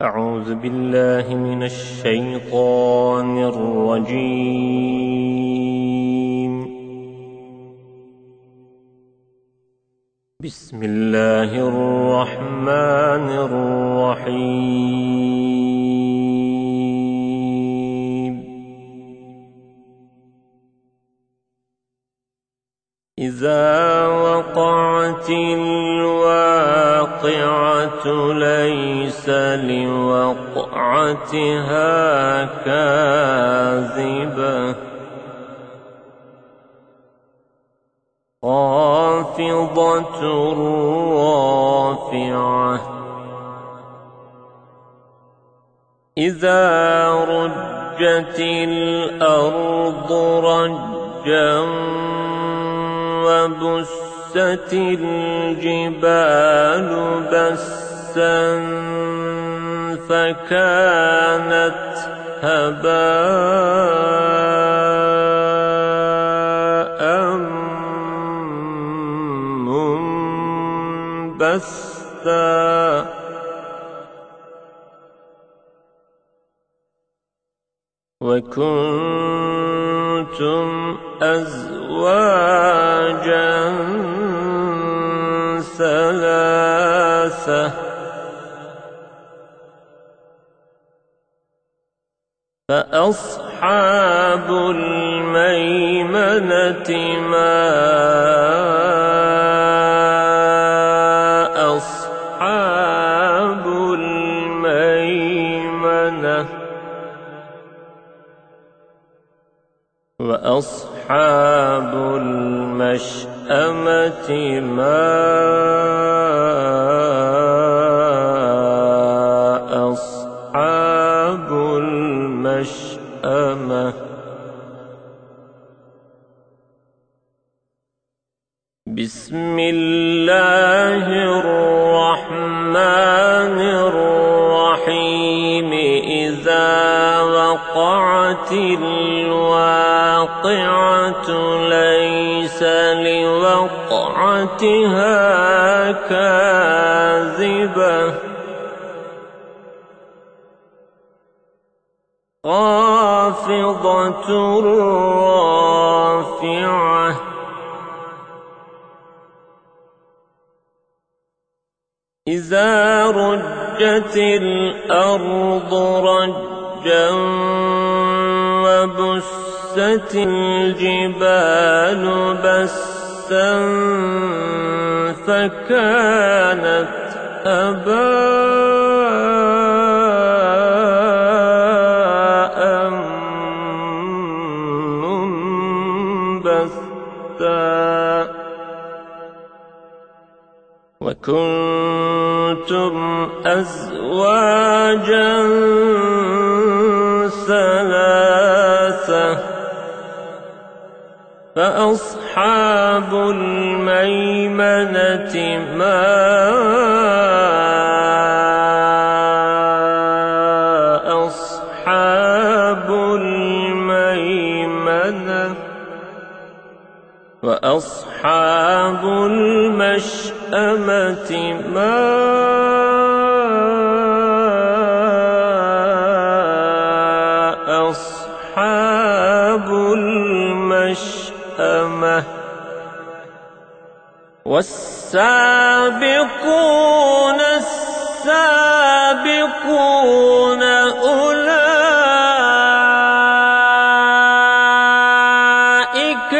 أعوذ بالله من الشيطان الرجيم. بسم الله الرحمن الرحيم. إذا وقعت الواقعة ليس لوقعتها كاذبة خافضة رافعة إذا رجت الأرض رجا وبست الجبال بسا فكانت هباء منبثا وكنتم أزواجا ثلاثة فأصحاب الميمنة ما أصحاب الميمنة وأصحاب المشأمة ما أصحاب المشأمة. بسم الله الرحمن الرحيم. إذا وقعت الواقعة ليس لوقعتها كاذبة خافضة رافعة إذا رجت الأرض رجا وبست الجبال بسا فكانت هباء منبثا وكنتم أزواجا ثلاثة فأصحاب الميمنة ما أصحاب الميمنة وأصحاب المشأمة ما أصحاب المشأمة. والسابقون السابقون أولئك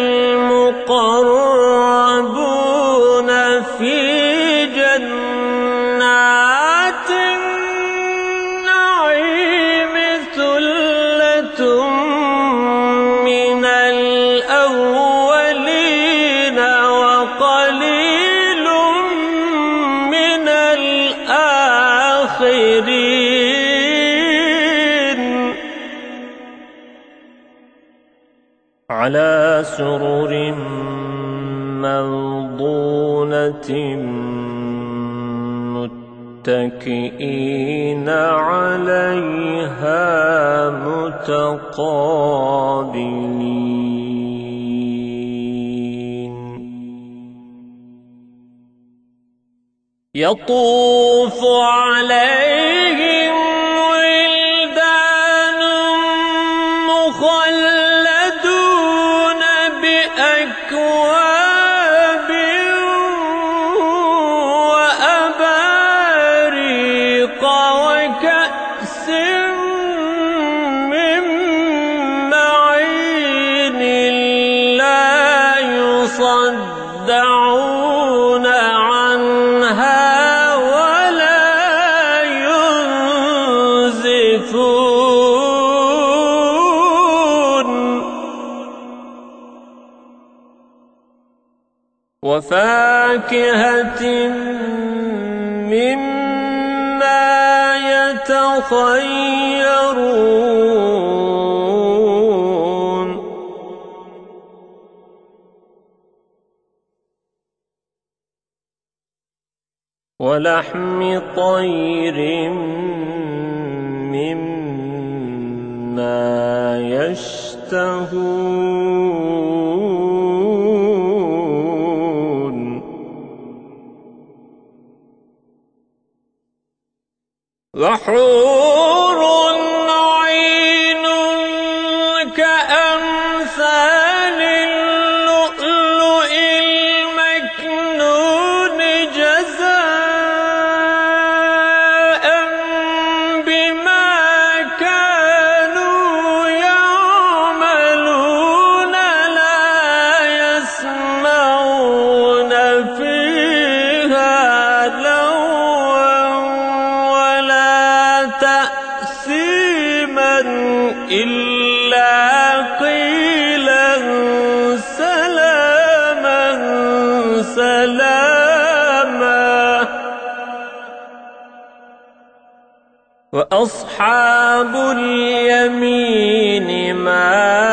المقربون في جنات النعيم ثلة من الأولين وقليل من الآخرين على سرر موضونة متكئين عليها متقابلين يطوف عليهم وفاكهة مما يتخيرون ولحم طير مما يشتهون وحور عين كأمثال اللؤلؤ المكنون جزاء بما كانوا يعملون لا يسمعون فيها لغوا ولا تأثيما إلا قيلا سلاما سلاما وأصحاب اليمين ما